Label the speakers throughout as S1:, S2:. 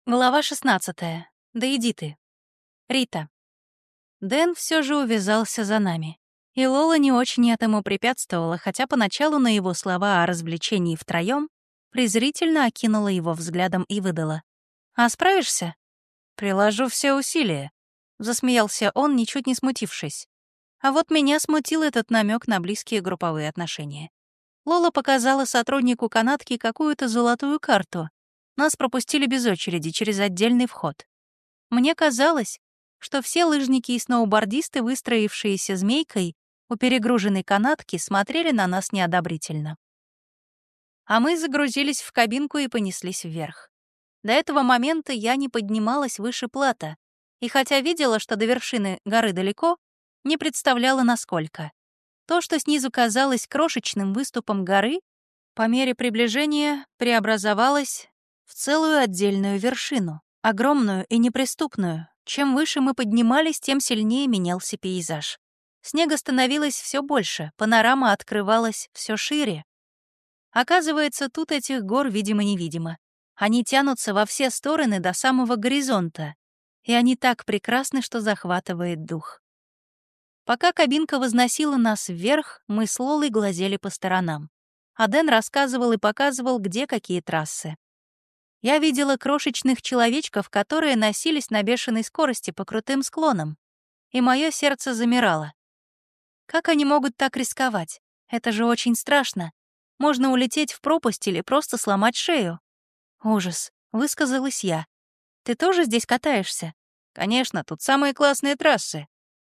S1: Глава 16. Да иди ты. Рита. Дэн все же увязался за нами. И Лола не очень этому препятствовала, хотя поначалу на его слова о развлечении втроём презрительно окинула его взглядом и выдала. «А справишься?» «Приложу все усилия», — засмеялся он, ничуть не смутившись. А вот меня смутил этот намек на близкие групповые отношения. Лола показала сотруднику канатки какую-то золотую карту. Нас пропустили без очереди через отдельный вход. Мне казалось, что все лыжники и сноубордисты, выстроившиеся змейкой у перегруженной канатки, смотрели на нас неодобрительно. А мы загрузились в кабинку и понеслись вверх. До этого момента я не поднималась выше плата, и хотя видела, что до вершины горы далеко, не представляла, насколько. То, что снизу казалось крошечным выступом горы, по мере приближения преобразовалось в целую отдельную вершину, огромную и неприступную. Чем выше мы поднимались, тем сильнее менялся пейзаж. Снега становилось все больше, панорама открывалась все шире. Оказывается, тут этих гор видимо-невидимо. Они тянутся во все стороны до самого горизонта, и они так прекрасны, что захватывает дух. Пока кабинка возносила нас вверх, мы с Лолой глазели по сторонам. А Дэн рассказывал и показывал, где какие трассы. Я видела крошечных человечков, которые носились на бешеной скорости по крутым склонам, и мое сердце замирало. Как они могут так рисковать? Это же очень страшно. Можно улететь в пропасть или просто сломать шею. Ужас, высказалась я. Ты тоже здесь катаешься? Конечно, тут самые классные трассы.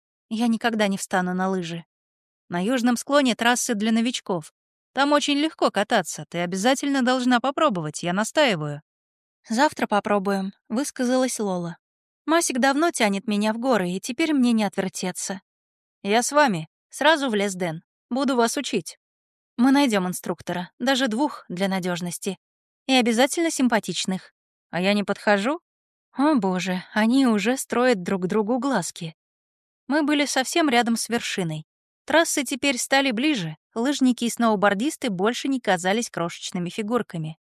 S1: Я никогда не встану на лыжи. На южном склоне трассы для новичков. Там очень легко кататься, ты обязательно должна попробовать, я настаиваю. «Завтра попробуем», — высказалась Лола. «Масик давно тянет меня в горы, и теперь мне не отвертеться». «Я с вами», — сразу влез Дэн. «Буду вас учить». «Мы найдем инструктора, даже 2 для надежности, и обязательно симпатичных». «А я не подхожу?» «О, боже, они уже строят друг другу глазки». Мы были совсем рядом с вершиной. Трассы теперь стали ближе, лыжники и сноубордисты больше не казались крошечными фигурками.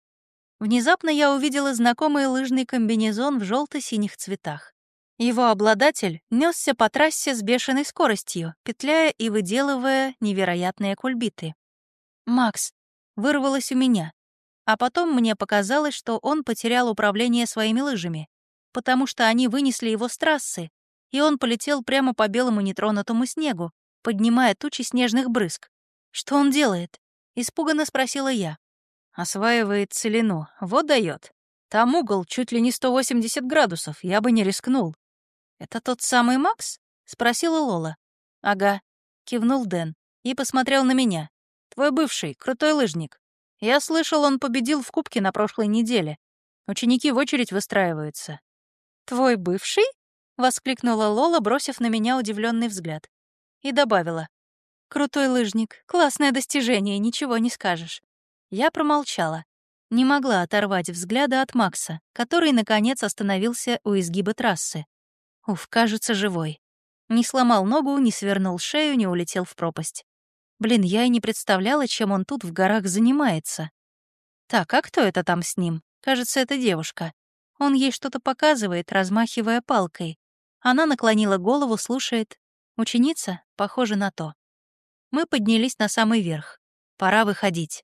S1: Внезапно я увидела знакомый лыжный комбинезон в желто-синих цветах. Его обладатель несся по трассе с бешеной скоростью, петляя и выделывая невероятные кульбиты. «Макс!» — вырвалось у меня. А потом мне показалось, что он потерял управление своими лыжами, потому что они вынесли его с трассы, и он полетел прямо по белому нетронутому снегу, поднимая тучи снежных брызг. «Что он делает?» — испуганно спросила я. «Осваивает целину. Вот даёт. Там угол чуть ли не 180 градусов, я бы не рискнул». «Это тот самый Макс?» — спросила Лола. «Ага», — кивнул Дэн и посмотрел на меня. «Твой бывший, крутой лыжник. Я слышал, он победил в кубке на прошлой неделе. Ученики в очередь выстраиваются». «Твой бывший?» — воскликнула Лола, бросив на меня удивленный взгляд. И добавила. «Крутой лыжник, классное достижение, ничего не скажешь». Я промолчала. Не могла оторвать взгляда от Макса, который, наконец, остановился у изгиба трассы. Уф, кажется, живой. Не сломал ногу, не свернул шею, не улетел в пропасть. Блин, я и не представляла, чем он тут в горах занимается. Так, а кто это там с ним? Кажется, это девушка. Он ей что-то показывает, размахивая палкой. Она наклонила голову, слушает. Ученица? Похоже на то. Мы поднялись на самый верх. Пора выходить.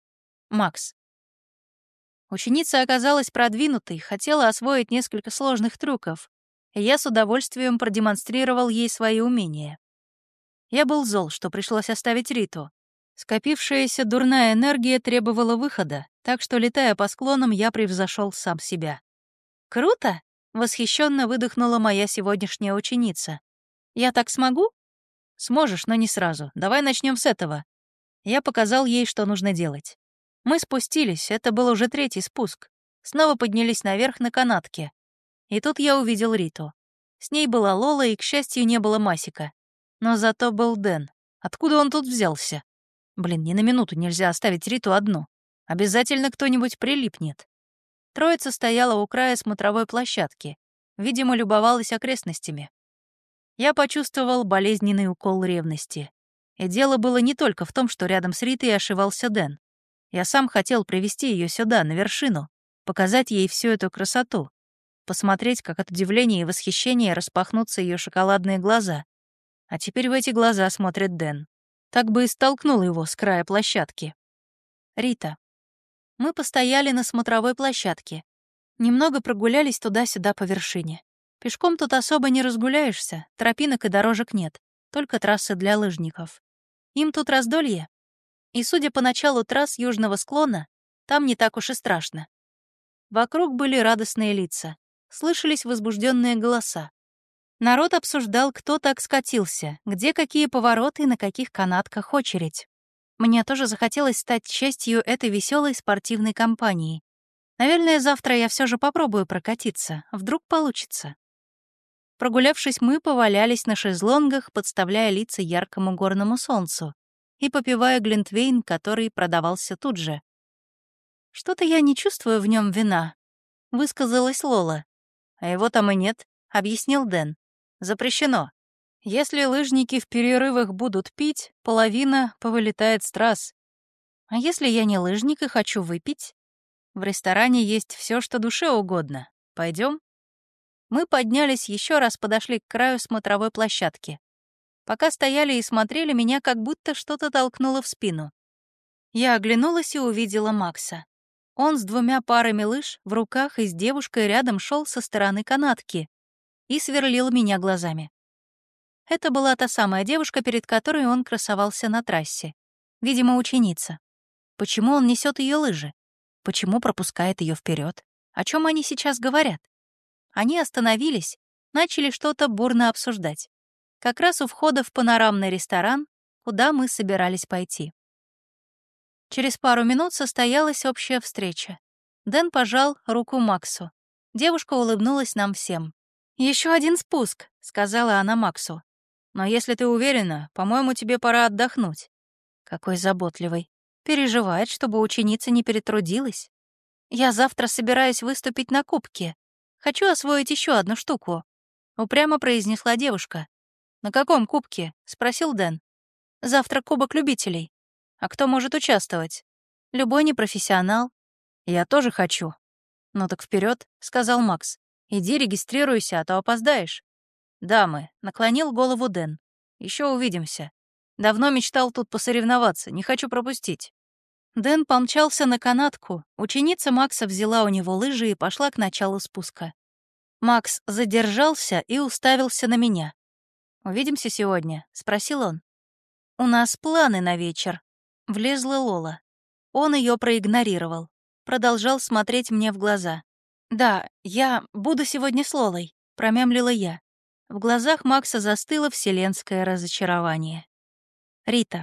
S1: Макс. Ученица оказалась продвинутой, хотела освоить несколько сложных трюков, и я с удовольствием продемонстрировал ей свои умения. Я был зол, что пришлось оставить Риту. Скопившаяся дурная энергия требовала выхода, так что, летая по склонам, я превзошел сам себя. «Круто!» — восхищенно выдохнула моя сегодняшняя ученица. «Я так смогу?» «Сможешь, но не сразу. Давай начнем с этого». Я показал ей, что нужно делать. Мы спустились, это был уже 3-й спуск. Снова поднялись наверх на канатке. И тут я увидел Риту. С ней была Лола, и, к счастью, не было Масика. Но зато был Дэн. Откуда он тут взялся? Блин, ни на минуту нельзя оставить Риту одну. Обязательно кто-нибудь прилипнет. Троица стояла у края смотровой площадки. Видимо, любовалась окрестностями. Я почувствовал болезненный укол ревности. И дело было не только в том, что рядом с Ритой ошивался Дэн. Я сам хотел привести ее сюда, на вершину, показать ей всю эту красоту, посмотреть, как от удивления и восхищения распахнутся ее шоколадные глаза. А теперь в эти глаза смотрит Дэн. Так бы и столкнул его с края площадки. Рита. Мы постояли на смотровой площадке. Немного прогулялись туда-сюда по вершине. Пешком тут особо не разгуляешься, тропинок и дорожек нет, только трассы для лыжников. Им тут раздолье. И, судя по началу трасс южного склона, там не так уж и страшно. Вокруг были радостные лица, слышались возбужденные голоса. Народ обсуждал, кто так скатился, где какие повороты и на каких канатках очередь. Мне тоже захотелось стать частью этой веселой спортивной компании. Наверное, завтра я все же попробую прокатиться, вдруг получится. Прогулявшись, мы повалялись на шезлонгах, подставляя лица яркому горному солнцу и попивая глинтвейн, который продавался тут же. «Что-то я не чувствую в нем вина», — высказалась Лола. «А его там и нет», — объяснил Дэн. «Запрещено. Если лыжники в перерывах будут пить, половина повылетает с трасс. А если я не лыжник и хочу выпить? В ресторане есть все, что душе угодно. Пойдем?» Мы поднялись, еще раз подошли к краю смотровой площадки. Пока стояли и смотрели, меня как будто что-то толкнуло в спину. Я оглянулась и увидела Макса. Он с 2 парами лыж в руках и с девушкой рядом шел со стороны канатки и сверлил меня глазами. Это была та самая девушка, перед которой он красовался на трассе. Видимо, ученица. Почему он несет ее лыжи? Почему пропускает ее вперед? О чем они сейчас говорят? Они остановились, начали что-то бурно обсуждать. Как раз у входа в панорамный ресторан, куда мы собирались пойти. Через пару минут состоялась общая встреча. Дэн пожал руку Максу. Девушка улыбнулась нам всем. «Еще один спуск», — сказала она Максу. «Но если ты уверена, по-моему, тебе пора отдохнуть». Какой заботливый. Переживает, чтобы ученица не перетрудилась. «Я завтра собираюсь выступить на кубке. Хочу освоить еще одну штуку», — упрямо произнесла девушка. «На каком кубке?» — спросил Дэн. «Завтра кубок любителей. А кто может участвовать? Любой непрофессионал. Я тоже хочу». «Ну так вперед, сказал Макс. «Иди регистрируйся, а то опоздаешь». «Дамы», — наклонил голову Дэн. Еще увидимся. Давно мечтал тут посоревноваться, не хочу пропустить». Дэн помчался на канатку, ученица Макса взяла у него лыжи и пошла к началу спуска. Макс задержался и уставился на меня. «Увидимся сегодня?» — спросил он. «У нас планы на вечер», — влезла Лола. Он ее проигнорировал, продолжал смотреть мне в глаза. «Да, я буду сегодня с Лолой», — промямлила я. В глазах Макса застыло вселенское разочарование. Рита.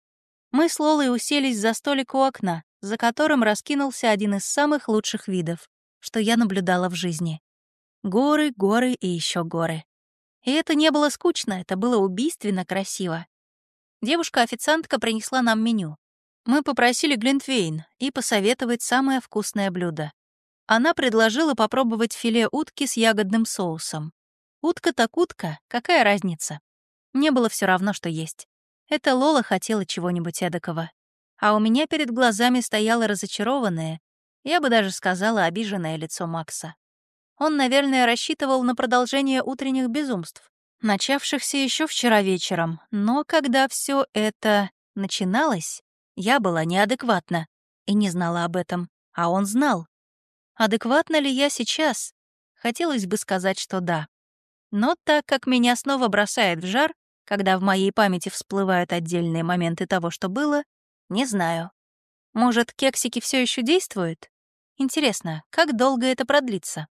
S1: Мы с Лолой уселись за столик у окна, за которым раскинулся один из самых лучших видов, что я наблюдала в жизни. Горы, горы и еще горы. И это не было скучно, это было убийственно красиво. Девушка-официантка принесла нам меню. Мы попросили глинтвейн и посоветовать самое вкусное блюдо. Она предложила попробовать филе утки с ягодным соусом. Утка так утка, какая разница? Мне было все равно, что есть. Это Лола хотела чего-нибудь эдакого. А у меня перед глазами стояло разочарованное, я бы даже сказала, обиженное лицо Макса. Он, наверное, рассчитывал на продолжение утренних безумств, начавшихся еще вчера вечером, но когда все это начиналось, я была неадекватна и не знала об этом, а он знал. Адекватна ли я сейчас? Хотелось бы сказать, что да. Но так как меня снова бросает в жар, когда в моей памяти всплывают отдельные моменты того, что было, не знаю. Может, кексики все еще действуют? Интересно, как долго это продлится?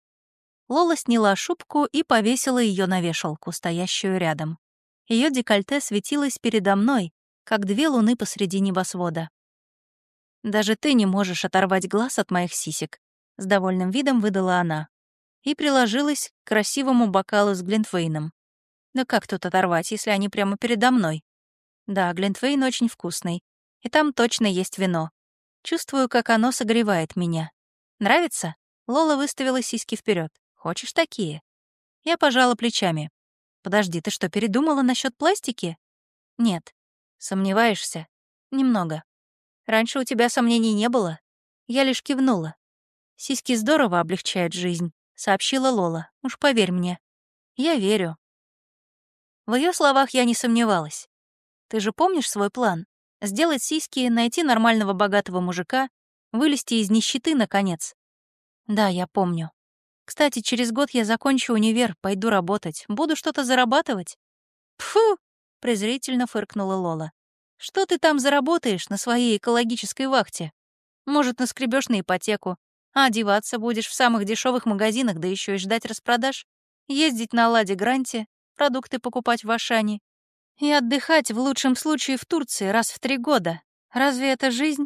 S1: Лола сняла шубку и повесила ее на вешалку, стоящую рядом. Ее декольте светилось передо мной, как 2 луны посреди небосвода. «Даже ты не можешь оторвать глаз от моих сисек», — с довольным видом выдала она. И приложилась к красивому бокалу с глинтвейном. Да как тут оторвать, если они прямо передо мной? Да, глинтвейн очень вкусный. И там точно есть вино. Чувствую, как оно согревает меня. Нравится? Лола выставила сиськи вперед. Хочешь такие? Я пожала плечами. Подожди, ты что, передумала насчет пластики? Нет. Сомневаешься? Немного. Раньше у тебя сомнений не было. Я лишь кивнула. «Сиськи здорово облегчают жизнь», — сообщила Лола. «Уж поверь мне». «Я верю». В ее словах я не сомневалась. «Ты же помнишь свой план? Сделать сиськи, найти нормального богатого мужика, вылезти из нищеты, наконец?» «Да, я помню. Кстати, через год я закончу универ, пойду работать, буду что-то зарабатывать». «Пфу!» — презрительно фыркнула Лола. «Что ты там заработаешь на своей экологической вахте? Может, наскребешь на ипотеку, а одеваться будешь в самых дешевых магазинах, да еще и ждать распродаж, ездить на «Ладе Гранте», продукты покупать в Ашане и отдыхать в лучшем случае в Турции раз в 3 года. Разве это жизнь?»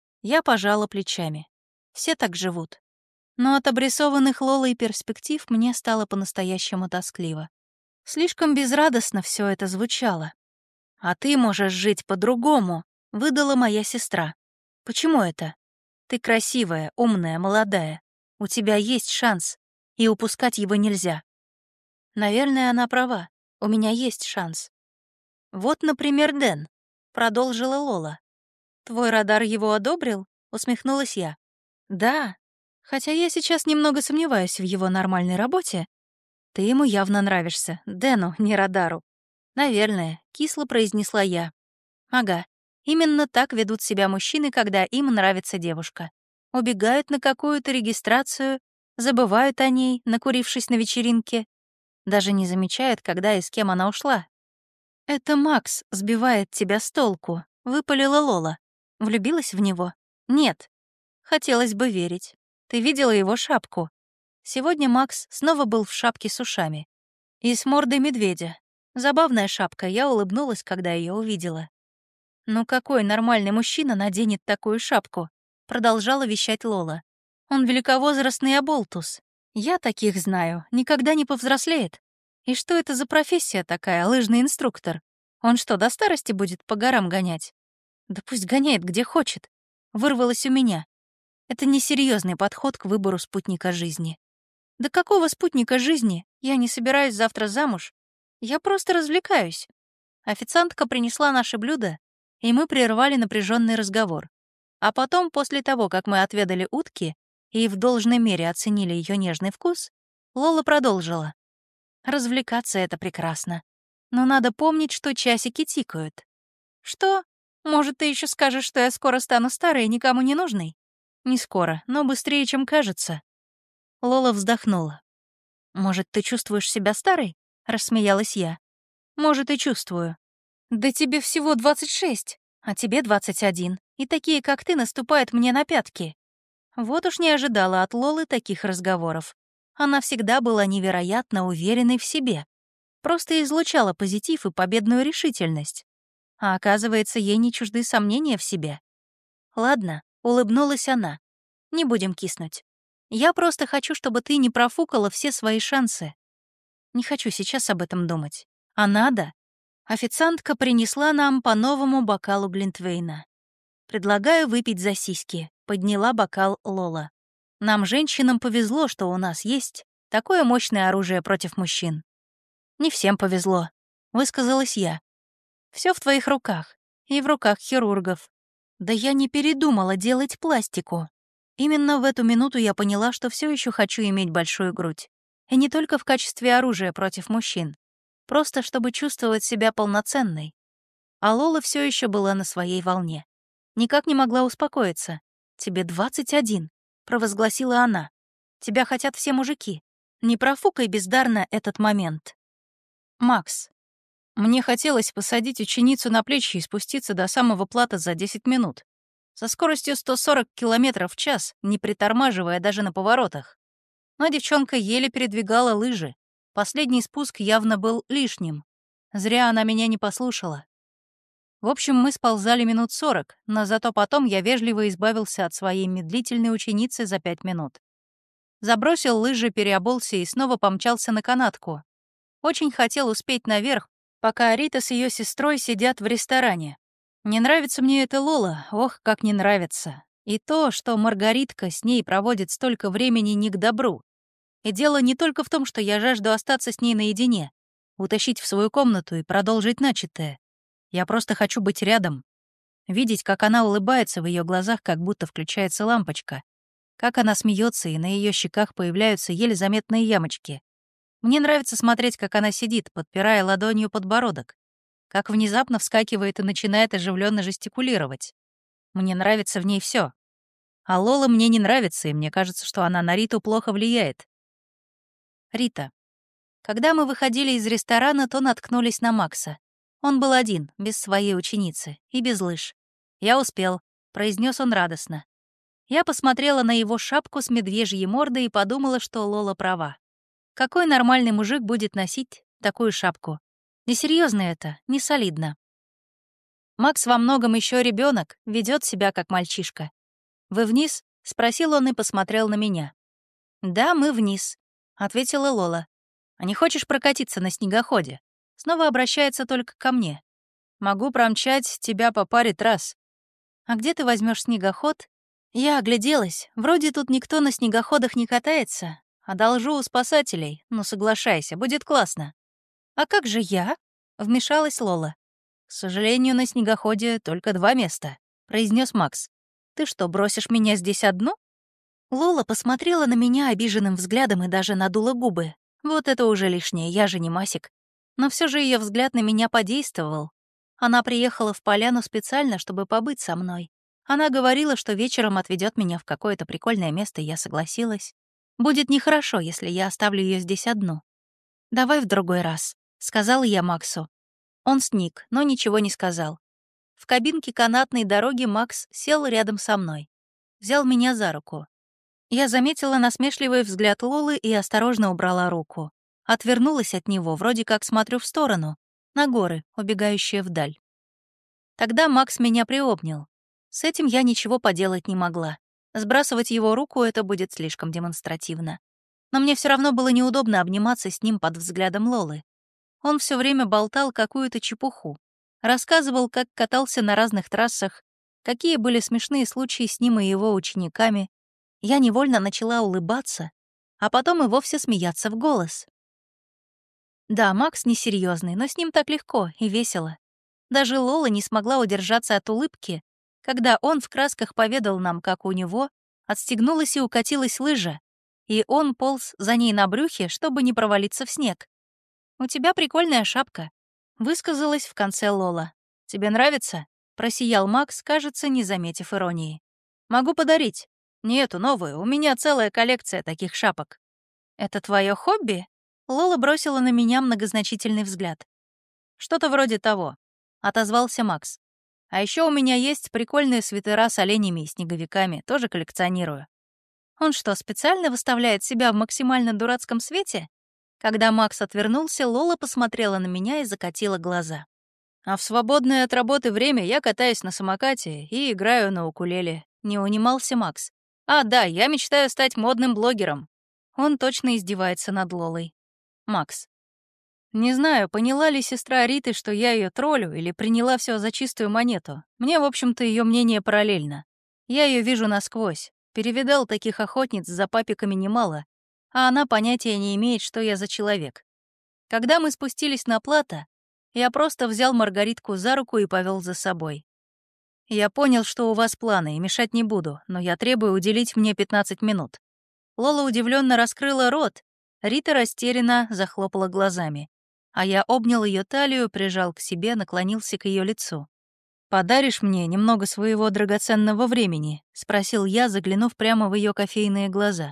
S1: Я пожала плечами. Все так живут. Но от обрисованных Лолой перспектив мне стало по-настоящему тоскливо. Слишком безрадостно все это звучало. «А ты можешь жить по-другому», — выдала моя сестра. «Почему это? Ты красивая, умная, молодая. У тебя есть шанс, и упускать его нельзя». Наверное, она права. У меня есть шанс. «Вот, например, Дэн», — продолжила Лола. «Твой радар его одобрил?» — усмехнулась я. «Да, хотя я сейчас немного сомневаюсь в его нормальной работе. Ты ему явно нравишься, Дэну, не радару». «Наверное», — кисло произнесла я. «Ага, именно так ведут себя мужчины, когда им нравится девушка. Убегают на какую-то регистрацию, забывают о ней, накурившись на вечеринке, даже не замечают, когда и с кем она ушла». «Это Макс сбивает тебя с толку», — выпалила Лола. «Влюбилась в него?» «Нет». «Хотелось бы верить. Ты видела его шапку?» Сегодня Макс снова был в шапке с ушами. И с мордой медведя. Забавная шапка, я улыбнулась, когда ее увидела. «Ну какой нормальный мужчина наденет такую шапку?» — продолжала вещать Лола. «Он великовозрастный оболтус. Я таких знаю, никогда не повзрослеет. И что это за профессия такая, лыжный инструктор? Он что, до старости будет по горам гонять?» «Да пусть гоняет где хочет», — вырвалось у меня. Это несерьезный подход к выбору спутника жизни. Да какого спутника жизни? Я не собираюсь завтра замуж. Я просто развлекаюсь. Официантка принесла наши блюда, и мы прервали напряженный разговор. А потом, после того, как мы отведали утки и в должной мере оценили ее нежный вкус, Лола продолжила. Развлекаться — это прекрасно. Но надо помнить, что часики тикают. Что? Может, ты еще скажешь, что я скоро стану старой и никому не нужной? Не скоро, но быстрее, чем кажется. Лола вздохнула. «Может, ты чувствуешь себя старой?» — рассмеялась я. «Может, и чувствую. Да тебе всего 26, а тебе 21, и такие, как ты, наступают мне на пятки». Вот уж не ожидала от Лолы таких разговоров. Она всегда была невероятно уверенной в себе. Просто излучала позитив и победную решительность. А оказывается, ей не чужды сомнения в себе. «Ладно», — улыбнулась она. «Не будем киснуть. Я просто хочу, чтобы ты не профукала все свои шансы. Не хочу сейчас об этом думать. А надо». Официантка принесла нам по новому бокалу глинтвейна. «Предлагаю выпить за сиськи», — подняла бокал Лола. «Нам, женщинам, повезло, что у нас есть такое мощное оружие против мужчин». «Не всем повезло», — высказалась я. Все в твоих руках и в руках хирургов. Да я не передумала делать пластику. Именно в эту минуту я поняла, что все еще хочу иметь большую грудь. И не только в качестве оружия против мужчин. Просто чтобы чувствовать себя полноценной. А Лола все еще была на своей волне. Никак не могла успокоиться. «Тебе 21», — провозгласила она. «Тебя хотят все мужики. Не профукай бездарно этот момент». «Макс, мне хотелось посадить ученицу на плечи и спуститься до самого плата за 10 минут. Со скоростью 140 км в час, не притормаживая даже на поворотах. Но девчонка еле передвигала лыжи. Последний спуск явно был лишним. Зря она меня не послушала. В общем, мы сползали минут 40, но зато потом я вежливо избавился от своей медлительной ученицы за 5 минут. Забросил лыжи, переобулся и снова помчался на канатку. Очень хотел успеть наверх, пока Рита с ее сестрой сидят в ресторане. Не нравится мне эта Лола, ох, как не нравится. И то, что Маргаритка с ней проводит столько времени, не к добру. И дело не только в том, что я жажду остаться с ней наедине, утащить в свою комнату и продолжить начатое. Я просто хочу быть рядом. Видеть, как она улыбается в ее глазах, как будто включается лампочка. Как она смеется, и на ее щеках появляются еле заметные ямочки. Мне нравится смотреть, как она сидит, подпирая ладонью подбородок, как внезапно вскакивает и начинает оживленно жестикулировать. Мне нравится в ней все. А Лола мне не нравится, и мне кажется, что она на Риту плохо влияет. Рита. Когда мы выходили из ресторана, то наткнулись на Макса. Он был один, без своей ученицы и без лыж. «Я успел», — произнес он радостно. Я посмотрела на его шапку с медвежьей мордой и подумала, что Лола права. Какой нормальный мужик будет носить такую шапку? Несерьезно это, не солидно. Макс во многом еще ребенок, ведет себя как мальчишка. «Вы вниз?» — спросил он и посмотрел на меня. «Да, мы вниз», — ответила Лола. «А не хочешь прокатиться на снегоходе?» Снова обращается только ко мне. «Могу промчать тебя по паре трасс». «А где ты возьмешь снегоход?» Я огляделась. Вроде тут никто на снегоходах не катается. Одолжу у спасателей. Ну, соглашайся, будет классно. «А как же я?» — вмешалась Лола. «К сожалению, на снегоходе только 2 места», — произнес Макс. «Ты что, бросишь меня здесь одну?» Лола посмотрела на меня обиженным взглядом и даже надула губы. Вот это уже лишнее, я же не Масик. Но все же ее взгляд на меня подействовал. Она приехала в поляну специально, чтобы побыть со мной. Она говорила, что вечером отведет меня в какое-то прикольное место, и я согласилась. Будет нехорошо, если я оставлю ее здесь одну. «Давай в другой раз», — сказала я Максу. Он сник, но ничего не сказал. В кабинке канатной дороги Макс сел рядом со мной. Взял меня за руку. Я заметила насмешливый взгляд Лолы и осторожно убрала руку. Отвернулась от него, вроде как смотрю в сторону, на горы, убегающие вдаль. Тогда Макс меня приобнял. С этим я ничего поделать не могла. Сбрасывать его руку — это будет слишком демонстративно. Но мне все равно было неудобно обниматься с ним под взглядом Лолы. Он все время болтал какую-то чепуху. Рассказывал, как катался на разных трассах, какие были смешные случаи с ним и его учениками. Я невольно начала улыбаться, а потом и вовсе смеяться в голос. Да, Макс несерьезный, но с ним так легко и весело. Даже Лола не смогла удержаться от улыбки, когда он в красках поведал нам, как у него отстегнулась и укатилась лыжа, и он полз за ней на брюхе, чтобы не провалиться в снег. «У тебя прикольная шапка», — высказалась в конце Лола. «Тебе нравится?» — просиял Макс, кажется, не заметив иронии. «Могу подарить. Не эту новую, у меня целая коллекция таких шапок». «Это твое хобби?» Лола бросила на меня многозначительный взгляд. «Что-то вроде того», — отозвался Макс. «А еще у меня есть прикольные свитера с оленями и снеговиками, тоже коллекционирую». Он что, специально выставляет себя в максимально дурацком свете? Когда Макс отвернулся, Лола посмотрела на меня и закатила глаза. «А в свободное от работы время я катаюсь на самокате и играю на укулеле», — не унимался Макс. «А, да, я мечтаю стать модным блогером». Он точно издевается над Лолой. Макс. Не знаю, поняла ли сестра Риты, что я ее троллю, или приняла все за чистую монету. Мне, в общем-то, ее мнение параллельно. Я ее вижу насквозь. Перевидал таких охотниц за папиками немало, а она понятия не имеет, что я за человек. Когда мы спустились на плато, я просто взял Маргаритку за руку и повел за собой. «Я понял, что у вас планы, и мешать не буду, но я требую уделить мне 15 минут». Лола удивленно раскрыла рот, Рита растерянно захлопала глазами, а я обнял ее талию, прижал к себе, наклонился к ее лицу. «Подаришь мне немного своего драгоценного времени?» — спросил я, заглянув прямо в ее кофейные глаза.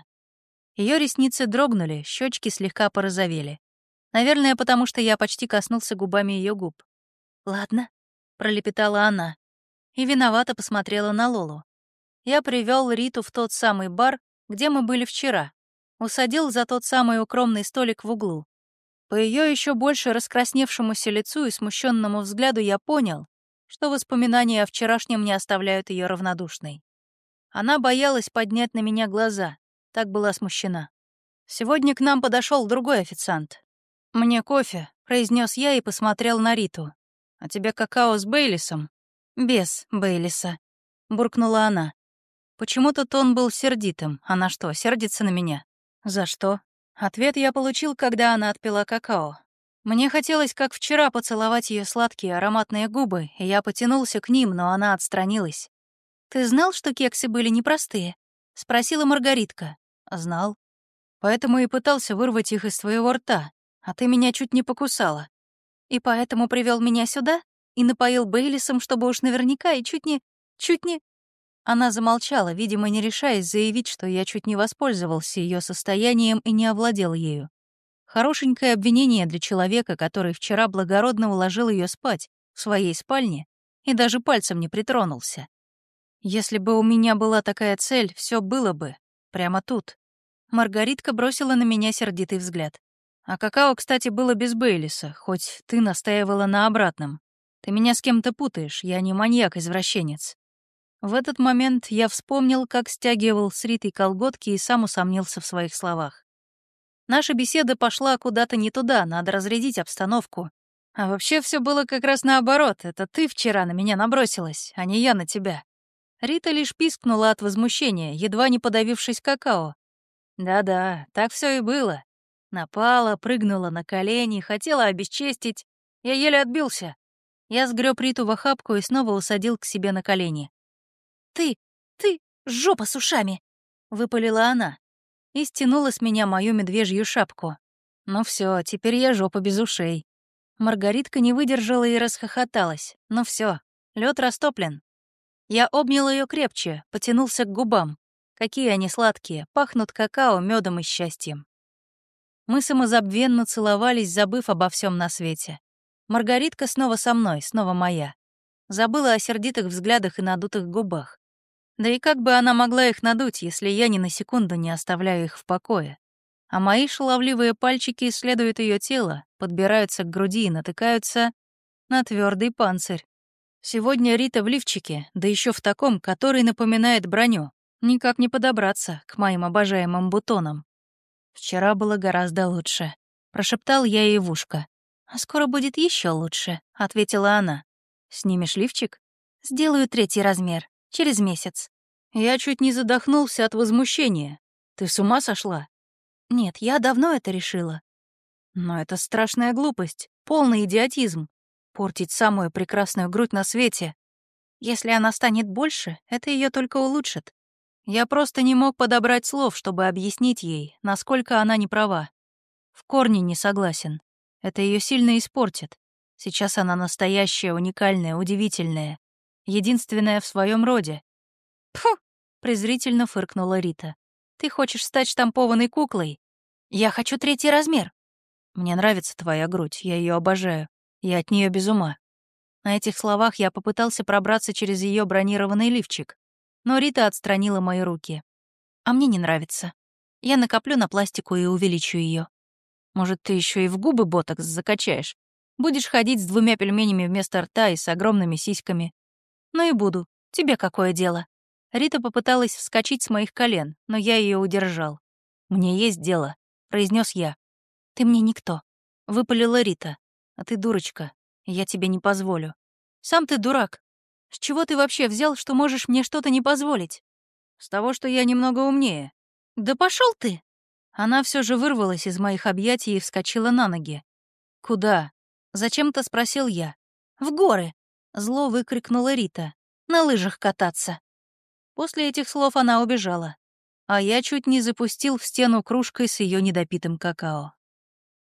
S1: Ее ресницы дрогнули, щечки слегка порозовели. Наверное, потому что я почти коснулся губами ее губ. «Ладно», — пролепетала она, и виновато посмотрела на Лолу. Я привел Риту в тот самый бар, где мы были вчера, усадил за тот самый укромный столик в углу. По ее еще больше раскрасневшемуся лицу и смущенному взгляду я понял, что воспоминания о вчерашнем не оставляют ее равнодушной. Она боялась поднять на меня глаза, так была смущена. Сегодня к нам подошел другой официант. «Мне кофе», — произнес я и посмотрел на Риту. «А тебе какао с Бейлисом?» «Без Бейлиса», — буркнула она. Почему-то тон был сердитым. Она что, сердится на меня? За что? Ответ я получил, когда она отпила какао. Мне хотелось, как вчера, поцеловать ее сладкие ароматные губы, и я потянулся к ним, но она отстранилась. «Ты знал, что кексы были непростые?» Спросила Маргаритка. Знал. Поэтому и пытался вырвать их из твоего рта, а ты меня чуть не покусала. И поэтому привел меня сюда и напоил Бейлисом, чтобы уж наверняка и чуть не... Она замолчала, видимо, не решаясь заявить, что я чуть не воспользовался ее состоянием и не овладел ею. Хорошенькое обвинение для человека, который вчера благородно уложил ее спать в своей спальне и даже пальцем не притронулся. Если бы у меня была такая цель, все было бы. Прямо тут. Маргаритка бросила на меня сердитый взгляд. А какао, кстати, было без Бейлиса, хоть ты настаивала на обратном. Ты меня с кем-то путаешь, я не маньяк-извращенец. В этот момент я вспомнил, как стягивал с Ритой колготки и сам усомнился в своих словах. Наша беседа пошла куда-то не туда, надо разрядить обстановку. А вообще все было как раз наоборот, это ты вчера на меня набросилась, а не я на тебя. Рита лишь пискнула от возмущения, едва не подавившись какао. Да-да, так все и было. Напала, прыгнула на колени, хотела обесчестить. Я еле отбился. Я сгреб Риту в охапку и снова усадил к себе на колени. «Ты, жопа с ушами!» — выпалила она и стянула с меня мою медвежью шапку. Ну все, теперь я жопа без ушей. Маргаритка не выдержала и расхохоталась. Ну все, лед растоплен. Я обнял ее крепче, потянулся к губам. Какие они сладкие, пахнут какао, медом и счастьем. Мы самозабвенно целовались, забыв обо всем на свете. Маргаритка снова со мной, снова моя. Забыла о сердитых взглядах и надутых губах. Да и как бы она могла их надуть, если я ни на секунду не оставляю их в покое? А мои шаловливые пальчики исследуют ее тело, подбираются к груди и натыкаются на твердый панцирь. Сегодня Рита в лифчике, да еще в таком, который напоминает броню. Никак не подобраться к моим обожаемым бутонам. Вчера было гораздо лучше. Прошептал я ей в ушко. «А скоро будет еще лучше», — ответила она. «Снимешь лифчик?» «Сделаю 3 размер. Через месяц». Я чуть не задохнулся от возмущения. «Ты с ума сошла?» «Нет, я давно это решила». «Но это страшная глупость, полный идиотизм. Портить самую прекрасную грудь на свете. Если она станет больше, это ее только улучшит». Я просто не мог подобрать слов, чтобы объяснить ей, насколько она не права. В корне не согласен. Это ее сильно испортит. Сейчас она настоящая, уникальная, удивительная. Единственная в своем роде. «Пфу!» — презрительно фыркнула Рита. «Ты хочешь стать штампованной куклой? Я хочу 3 размер». «Мне нравится твоя грудь, я ее обожаю. Я от нее без ума». На этих словах я попытался пробраться через ее бронированный лифчик, но Рита отстранила мои руки. «А мне не нравится. Я накоплю на пластику и увеличу ее. Может, ты еще и в губы ботокс закачаешь? Будешь ходить с 2 пельменями вместо рта и с огромными сиськами». «Ну и буду. Тебе какое дело?» Рита попыталась вскочить с моих колен, но я ее удержал. «Мне есть дело», — произнес я. «Ты мне никто», — выпалила Рита. «А ты дурочка, и я тебе не позволю». «Сам ты дурак. С чего ты вообще взял, что можешь мне что-то не позволить?» «С того, что я немного умнее». «Да пошел ты!» Она все же вырвалась из моих объятий и вскочила на ноги. «Куда?» — зачем-то спросил я. «В горы!» — зло выкрикнула Рита. «На лыжах кататься!» После этих слов она убежала, а я чуть не запустил в стену кружкой с ее недопитым какао.